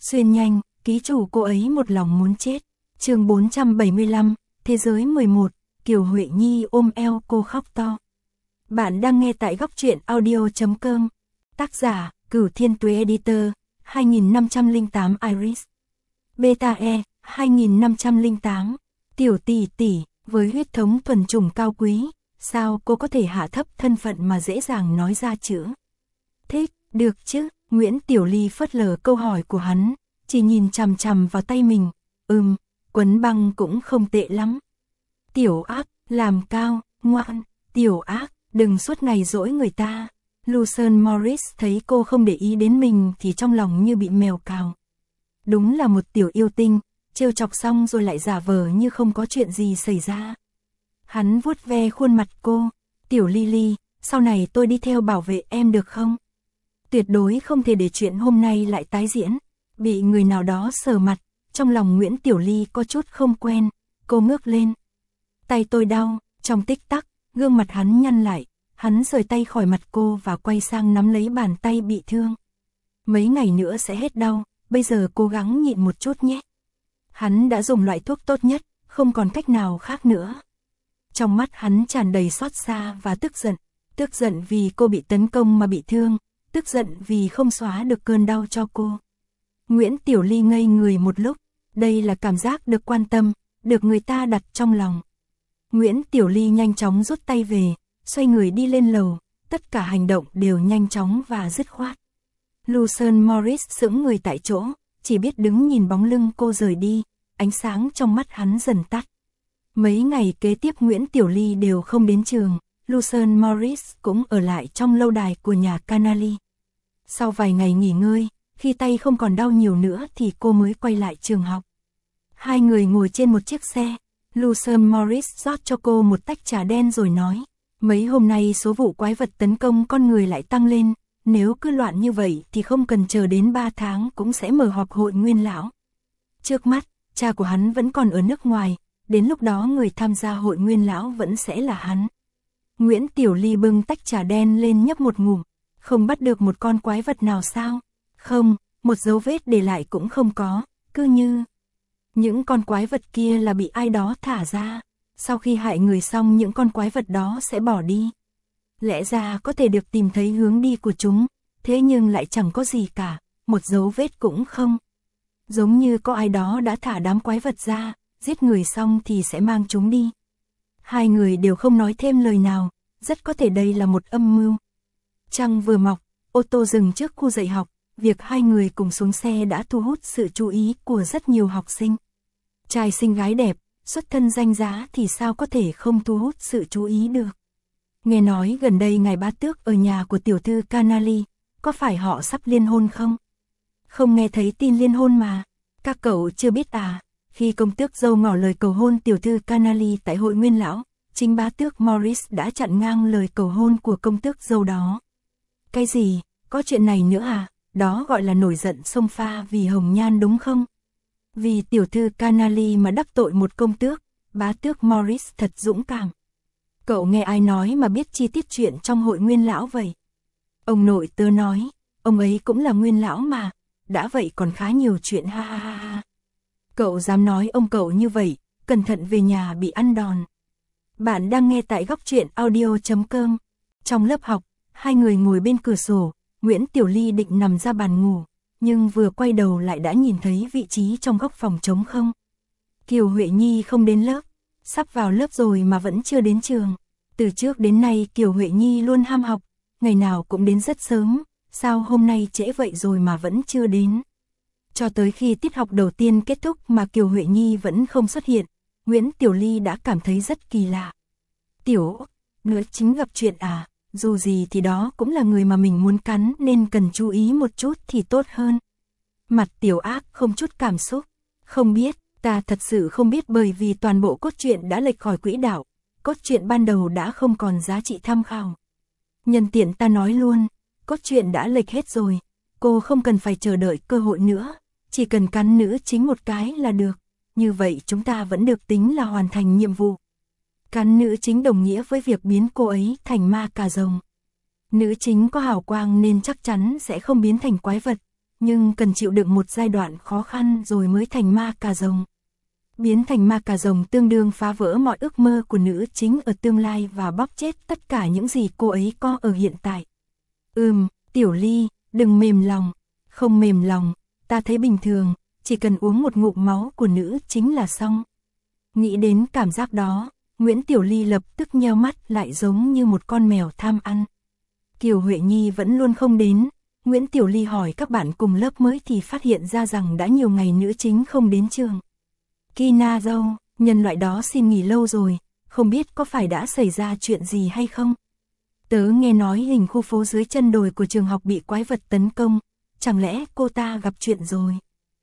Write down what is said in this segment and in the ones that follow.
Xuyên nhanh, ký chủ cô ấy một lòng muốn chết. Chương 475, Thế giới 11, Kiều Huệ Nhi ôm eo cô khóc to. Bạn đang nghe tại góc truyện audio.com. Tác giả, Cửu Thiên Tuế Editor, 2508 Iris. Beta E, 2508. Tiểu tỷ tỷ, với huyết thống thuần chủng cao quý, sao cô có thể hạ thấp thân phận mà dễ dàng nói ra chữ thích, được chứ? Nguyễn Tiểu Ly phớt lờ câu hỏi của hắn, chỉ nhìn chằm chằm vào tay mình. Quấn băng cũng không tệ lắm. Tiểu ác, làm cao, ngoan. Tiểu ác, đừng suốt ngày dỗi người ta. Lucerne Morris thấy cô không để ý đến mình thì trong lòng như bị mèo cào. Đúng là một tiểu yêu tinh, trêu chọc xong rồi lại giả vờ như không có chuyện gì xảy ra. Hắn vuốt ve khuôn mặt cô. Tiểu Ly, sau này tôi đi theo bảo vệ em được không? Tuyệt đối không thể để chuyện hôm nay lại tái diễn. Bị người nào đó sờ mặt, trong lòng Nguyễn Tiểu Ly có chút không quen. Cô ngước lên. Tay tôi đau. Trong tích tắc, gương mặt hắn nhăn lại. Hắn rời tay khỏi mặt cô và quay sang nắm lấy bàn tay bị thương. Mấy ngày nữa sẽ hết đau, bây giờ cố gắng nhịn một chút nhé. Hắn đã dùng loại thuốc tốt nhất, không còn cách nào khác nữa. Trong mắt hắn tràn đầy xót xa và tức giận vì cô bị tấn công mà bị thương, tức giận vì không xóa được cơn đau cho cô. Nguyễn Tiểu Ly ngây người một lúc, đây là cảm giác được quan tâm, được người ta đặt trong lòng. Nguyễn Tiểu Ly nhanh chóng rút tay về, xoay người đi lên lầu, tất cả hành động đều nhanh chóng và dứt khoát. Lucerne Morris sững người tại chỗ, chỉ biết đứng nhìn bóng lưng cô rời đi, ánh sáng trong mắt hắn dần tắt. Mấy ngày kế tiếp Nguyễn Tiểu Ly đều không đến trường, Lucerne Morris cũng ở lại trong lâu đài của nhà Canali. Sau vài ngày nghỉ ngơi, khi tay không còn đau nhiều nữa thì cô mới quay lại trường học. Hai người ngồi trên một chiếc xe, Lucerne Morris rót cho cô một tách trà đen rồi nói, mấy hôm nay số vụ quái vật tấn công con người lại tăng lên, nếu cứ loạn như vậy thì không cần chờ đến 3 tháng cũng sẽ mở họp hội nguyên lão. Trước mắt, cha của hắn vẫn còn ở nước ngoài, đến lúc đó người tham gia hội nguyên lão vẫn sẽ là hắn. Nguyễn Tiểu Ly bưng tách trà đen lên nhấp một ngụm, không bắt được một con quái vật nào sao? Không, một dấu vết để lại cũng không có, cứ như những con quái vật kia là bị ai đó thả ra, sau khi hại người xong những con quái vật đó sẽ bỏ đi. Lẽ ra có thể được tìm thấy hướng đi của chúng, thế nhưng lại chẳng có gì cả, một dấu vết cũng không. Giống như có ai đó đã thả đám quái vật ra, giết người xong thì sẽ mang chúng đi. Hai người đều không nói thêm lời nào, rất có thể đây là một âm mưu. Trăng vừa mọc, ô tô dừng trước khu dạy học, việc hai người cùng xuống xe đã thu hút sự chú ý của rất nhiều học sinh. Trai xinh gái đẹp, xuất thân danh giá thì sao có thể không thu hút sự chú ý được. Nghe nói gần đây ngài bá tước ở nhà của tiểu thư Canali, có phải họ sắp liên hôn không? Không nghe thấy tin liên hôn mà, các cậu chưa biết à, khi công tước dâu ngỏ lời cầu hôn tiểu thư Canali tại hội nguyên lão, chính bá tước Morris đã chặn ngang lời cầu hôn của công tước dâu đó. Cái gì, có chuyện này nữa à, đó gọi là nổi giận xông pha vì hồng nhan đúng không? Vì tiểu thư Canali mà đắc tội một công tước, bá tước Morris thật dũng cảm. Cậu nghe ai nói mà biết chi tiết chuyện trong hội nguyên lão vậy? Ông nội tớ nói, ông ấy cũng là nguyên lão mà, đã vậy còn khá nhiều chuyện ha ha ha ha. Cậu dám nói ông cậu như vậy, cẩn thận về nhà bị ăn đòn. Bạn đang nghe tại góc truyện audio.com. Trong lớp học, hai người ngồi bên cửa sổ, Nguyễn Tiểu Ly định nằm ra bàn ngủ, nhưng vừa quay đầu lại đã nhìn thấy vị trí trong góc phòng trống không. Kiều Huệ Nhi không đến lớp, sắp vào lớp rồi mà vẫn chưa đến trường. Từ trước đến nay Kiều Huệ Nhi luôn ham học, ngày nào cũng đến rất sớm, sao hôm nay trễ vậy rồi mà vẫn chưa đến. Cho tới khi tiết học đầu tiên kết thúc mà Kiều Huệ Nhi vẫn không xuất hiện, Nguyễn Tiểu Ly đã cảm thấy rất kỳ lạ. Tiểu, nữa chính gặp chuyện à, dù gì thì đó cũng là người mà mình muốn cắn nên cần chú ý một chút thì tốt hơn. Mặt Tiểu ác không chút cảm xúc, không biết, ta thật sự không biết bởi vì toàn bộ cốt truyện đã lệch khỏi quỹ đạo, cốt truyện ban đầu đã không còn giá trị tham khảo. Nhân tiện ta nói luôn, cốt truyện đã lệch hết rồi, cô không cần phải chờ đợi cơ hội nữa, chỉ cần cắn nữ chính một cái là được, như vậy chúng ta vẫn được tính là hoàn thành nhiệm vụ. Cắn nữ chính đồng nghĩa với việc biến cô ấy thành ma cà rồng. Nữ chính có hào quang nên chắc chắn sẽ không biến thành quái vật, nhưng cần chịu đựng một giai đoạn khó khăn rồi mới thành ma cà rồng. Biến thành ma cà rồng tương đương phá vỡ mọi ước mơ của nữ chính ở tương lai và bóp chết tất cả những gì cô ấy có ở hiện tại. Tiểu Ly, đừng mềm lòng. Không mềm lòng, ta thấy bình thường, chỉ cần uống một ngụm máu của nữ chính là xong. Nghĩ đến cảm giác đó, Nguyễn Tiểu Ly lập tức nheo mắt lại giống như một con mèo tham ăn. Kiều Huệ Nhi vẫn luôn không đến. Nguyễn Tiểu Ly hỏi các bạn cùng lớp mới thì phát hiện ra rằng đã nhiều ngày nữ chính không đến trường. Kina dâu, nhân loại đó xin nghỉ lâu rồi, không biết có phải đã xảy ra chuyện gì hay không? Tớ nghe nói hình khu phố dưới chân đồi của trường học bị quái vật tấn công, chẳng lẽ cô ta gặp chuyện rồi?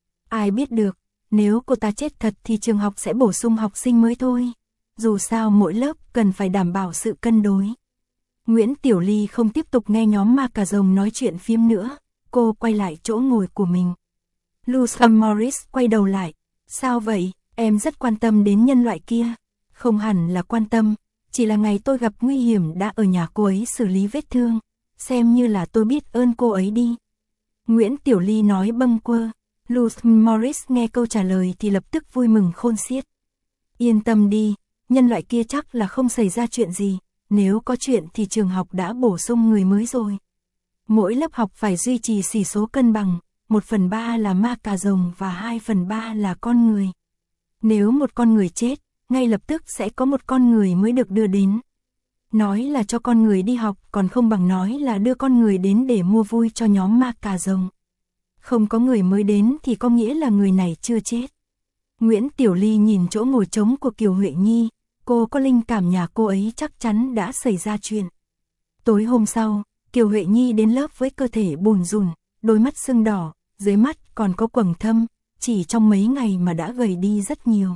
Ai biết được, nếu cô ta chết thật thì trường học sẽ bổ sung học sinh mới thôi. Dù sao mỗi lớp cần phải đảm bảo sự cân đối. Nguyễn Tiểu Ly không tiếp tục nghe nhóm ma cà rồng nói chuyện phiếm nữa, cô quay lại chỗ ngồi của mình. Lucy Morris quay đầu lại, sao vậy, em rất quan tâm đến nhân loại kia. Không hẳn là quan tâm, chỉ là ngày tôi gặp nguy hiểm đã ở nhà cô ấy xử lý vết thương, xem như là tôi biết ơn cô ấy đi. Nguyễn Tiểu Ly nói bâng quơ. Lucy Morris nghe câu trả lời thì lập tức vui mừng khôn xiết. Yên tâm đi, nhân loại kia chắc là không xảy ra chuyện gì, nếu có chuyện thì trường học đã bổ sung người mới rồi. Mỗi lớp học phải duy trì xỉ số cân bằng, 1/3 là ma cà rồng và 2/3 là con người. Nếu một con người chết, ngay lập tức sẽ có một con người mới được đưa đến. Nói là cho con người đi học còn không bằng nói là đưa con người đến để mua vui cho nhóm ma cà rồng. Không có người mới đến thì có nghĩa là người này chưa chết. Nguyễn Tiểu Ly nhìn chỗ ngồi trống của Kiều Huệ Nhi, cô có linh cảm nhà cô ấy chắc chắn đã xảy ra chuyện. Tối hôm sau, Kiều Huệ Nhi đến lớp với cơ thể bùn rùn, đôi mắt sưng đỏ, dưới mắt còn có quầng thâm, chỉ trong mấy ngày mà đã gầy đi rất nhiều.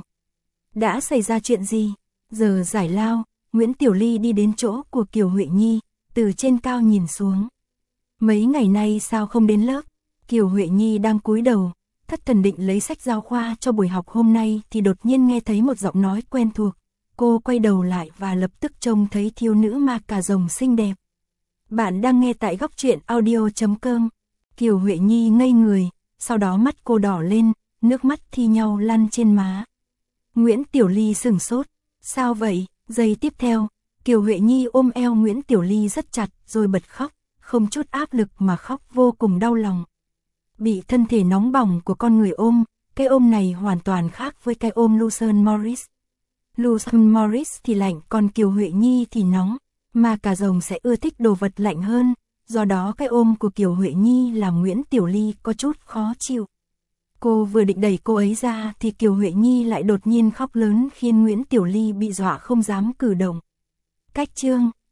Đã xảy ra chuyện gì? Giờ giải lao, Nguyễn Tiểu Ly đi đến chỗ của Kiều Huệ Nhi, từ trên cao nhìn xuống. Mấy ngày nay sao không đến lớp? Kiều Huệ Nhi đang cúi đầu, thất thần định lấy sách giáo khoa cho buổi học hôm nay thì đột nhiên nghe thấy một giọng nói quen thuộc. Cô quay đầu lại và lập tức trông thấy thiếu nữ ma cà rồng xinh đẹp. Bạn đang nghe tại góc truyện audio.com. Kiều Huệ Nhi ngây người, sau đó mắt cô đỏ lên, nước mắt thi nhau lăn trên má. Nguyễn Tiểu Ly sửng sốt. Sao vậy? Giây tiếp theo, Kiều Huệ Nhi ôm eo Nguyễn Tiểu Ly rất chặt rồi bật khóc, không chút áp lực mà khóc vô cùng đau lòng. Bị thân thể nóng bỏng của con người ôm, cái ôm này hoàn toàn khác với cái ôm Lucy Morris. Lucy Morris thì lạnh còn Kiều Huệ Nhi thì nóng, mà cả rồng sẽ ưa thích đồ vật lạnh hơn, do đó cái ôm của Kiều Huệ Nhi làm Nguyễn Tiểu Ly có chút khó chịu. Cô vừa định đẩy cô ấy ra thì Kiều Huệ Nhi lại đột nhiên khóc lớn khiến Nguyễn Tiểu Ly bị dọa không dám cử động. Cách chương,